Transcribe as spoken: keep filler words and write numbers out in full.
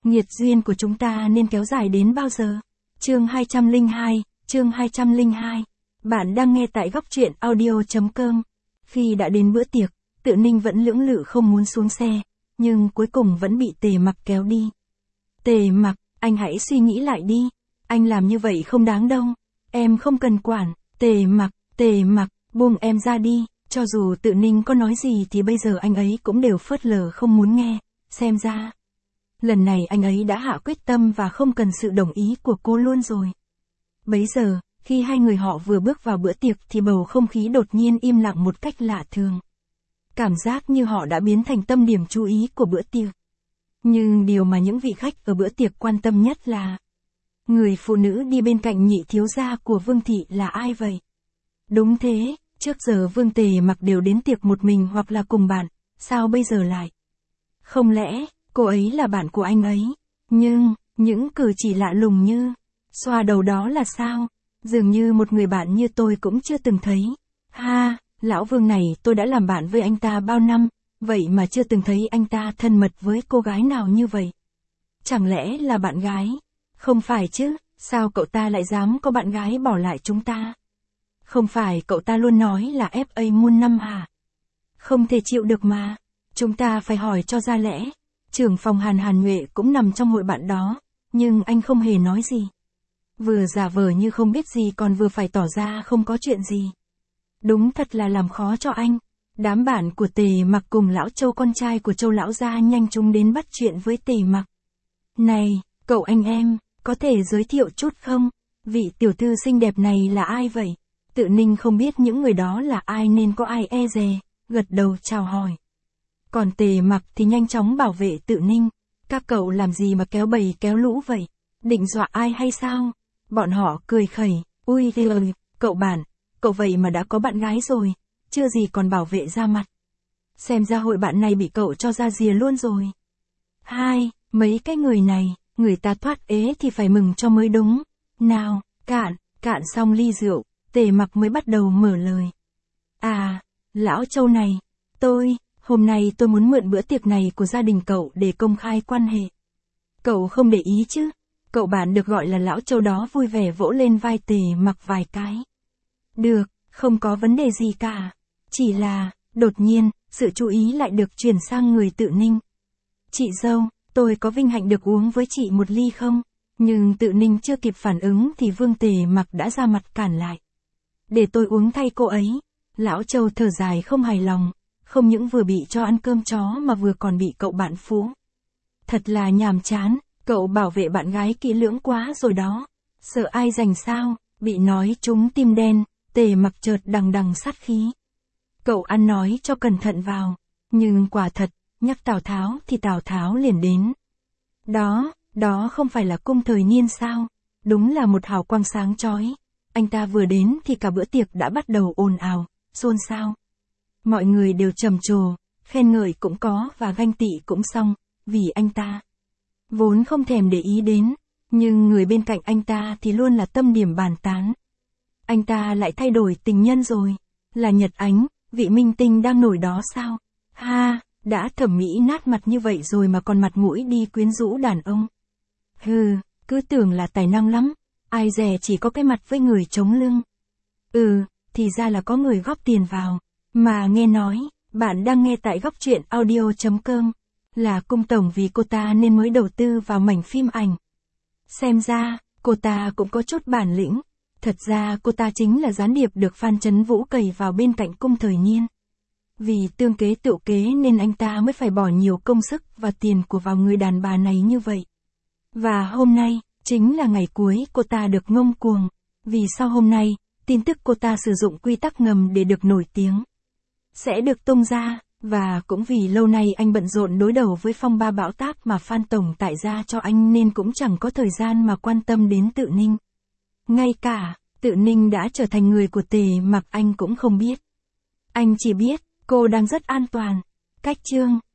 Nghiệt duyên của chúng ta nên kéo dài đến bao giờ? Chương hai trăm lẻ hai, chương hai trăm lẻ hai. Bạn đang nghe tại góc truyện audio chấm com. Khi đã đến bữa tiệc, Tự Ninh vẫn lưỡng lự không muốn xuống xe, nhưng cuối cùng vẫn bị Tề Mặc kéo đi. Tề Mặc, anh hãy suy nghĩ lại đi. Anh làm như vậy không đáng đâu. Em không cần quản. Tề Mặc, Tề Mặc, buông em ra đi. Cho dù Tự Ninh có nói gì thì bây giờ anh ấy cũng đều phớt lờ không muốn nghe. Xem ra, lần này anh ấy đã hạ quyết tâm và không cần sự đồng ý của cô luôn rồi. Bấy giờ, khi hai người họ vừa bước vào bữa tiệc thì bầu không khí đột nhiên im lặng một cách lạ thường. Cảm giác như họ đã biến thành tâm điểm chú ý của bữa tiệc. Nhưng điều mà những vị khách ở bữa tiệc quan tâm nhất là người phụ nữ đi bên cạnh nhị thiếu gia của Vương Thị là ai vậy? Đúng thế, trước giờ Vương Tề Mặc đều đến tiệc một mình hoặc là cùng bạn, sao bây giờ lại? Không lẽ, cô ấy là bạn của anh ấy? Nhưng, những cử chỉ lạ lùng như xoa đầu đó là sao? Dường như một người bạn như tôi cũng chưa từng thấy. Ha, lão Vương này tôi đã làm bạn với anh ta bao năm, vậy mà chưa từng thấy anh ta thân mật với cô gái nào như vậy. Chẳng lẽ là bạn gái? Không phải chứ, sao cậu ta lại dám có bạn gái bỏ lại chúng ta? Không phải cậu ta luôn nói là ép a muôn năm hả? Không thể chịu được mà. Chúng ta phải hỏi cho ra lẽ. Trưởng phòng Hàn Hàn Nhuệ cũng nằm trong hội bạn đó, nhưng anh không hề nói gì. Vừa giả vờ như không biết gì còn vừa phải tỏ ra không có chuyện gì. Đúng thật là làm khó cho anh. Đám bạn của Tề Mặc cùng lão Châu con trai của Châu lão gia nhanh chóng đến bắt chuyện với Tề Mặc. Này, cậu anh em, có thể giới thiệu chút không? Vị tiểu thư xinh đẹp này là ai vậy? Tự Ninh không biết những người đó là ai nên có ai e dè, gật đầu chào hỏi. Còn Tề Mặc thì nhanh chóng bảo vệ Tự Ninh. Các cậu làm gì mà kéo bầy kéo lũ vậy? Định dọa ai hay sao? Bọn họ cười khẩy. Ui ơi, cậu bạn, cậu vậy mà đã có bạn gái rồi, chưa gì còn bảo vệ ra mặt. Xem ra hội bạn này bị cậu cho ra rìa luôn rồi. Hai, mấy cái người này, người ta thoát ế thì phải mừng cho mới đúng. Nào, cạn, cạn xong ly rượu, Tề Mặc mới bắt đầu mở lời. À, lão Châu này, tôi, hôm nay tôi muốn mượn bữa tiệc này của gia đình cậu để công khai quan hệ. Cậu không để ý chứ? Cậu bạn được gọi là lão Châu đó vui vẻ vỗ lên vai Tề Mặc vài cái. Được, không có vấn đề gì cả. Chỉ là, đột nhiên, sự chú ý lại được chuyển sang người Tự Ninh. Chị dâu, tôi có vinh hạnh được uống với chị một ly không? Nhưng Tự Ninh chưa kịp phản ứng thì Vương Tề Mặc đã ra mặt cản lại. Để tôi uống thay cô ấy. Lão Châu thở dài không hài lòng. Không những vừa bị cho ăn cơm chó mà vừa còn bị cậu bạn phú. Thật là nhàm chán, cậu bảo vệ bạn gái kỹ lưỡng quá rồi đó. Sợ ai giành sao, bị nói trúng tim đen, Tề Mặc chợt đằng đằng sát khí. Cậu ăn nói cho cẩn thận vào. Nhưng quả thật, nhắc Tào Tháo thì Tào Tháo liền đến. Đó, đó không phải là cung thời niên sao? Đúng là một hào quang sáng chói. Anh ta vừa đến thì cả bữa tiệc đã bắt đầu ồn ào, xôn xao. Mọi người đều trầm trồ, khen ngợi cũng có và ganh tị cũng xong, vì anh ta vốn không thèm để ý đến, nhưng người bên cạnh anh ta thì luôn là tâm điểm bàn tán. Anh ta lại thay đổi tình nhân rồi, là Nhật Ánh, vị minh tinh đang nổi đó sao? Ha, đã thẩm mỹ nát mặt như vậy rồi mà còn mặt mũi đi quyến rũ đàn ông. Hừ, cứ tưởng là tài năng lắm, ai dè chỉ có cái mặt với người chống lưng. Ừ, thì ra là có người góp tiền vào. Mà nghe nói, bạn đang nghe tại góc truyện audio chấm com, là cung tổng vì cô ta nên mới đầu tư vào mảnh phim ảnh. Xem ra, cô ta cũng có chút bản lĩnh. Thật ra cô ta chính là gián điệp được Phan Chấn Vũ cầy vào bên cạnh cung thời niên. Vì tương kế tựu kế nên anh ta mới phải bỏ nhiều công sức và tiền của vào người đàn bà này như vậy. Và hôm nay, chính là ngày cuối cô ta được ngông cuồng. Vì sau hôm nay, tin tức cô ta sử dụng quy tắc ngầm để được nổi tiếng sẽ được tung ra, và cũng vì lâu nay anh bận rộn đối đầu với phong ba bão táp mà Phan Tổng tại ra cho anh nên cũng chẳng có thời gian mà quan tâm đến Tự Ninh. Ngay cả, Tự Ninh đã trở thành người của Tề Mặc anh cũng không biết. Anh chỉ biết, cô đang rất an toàn. Cách chương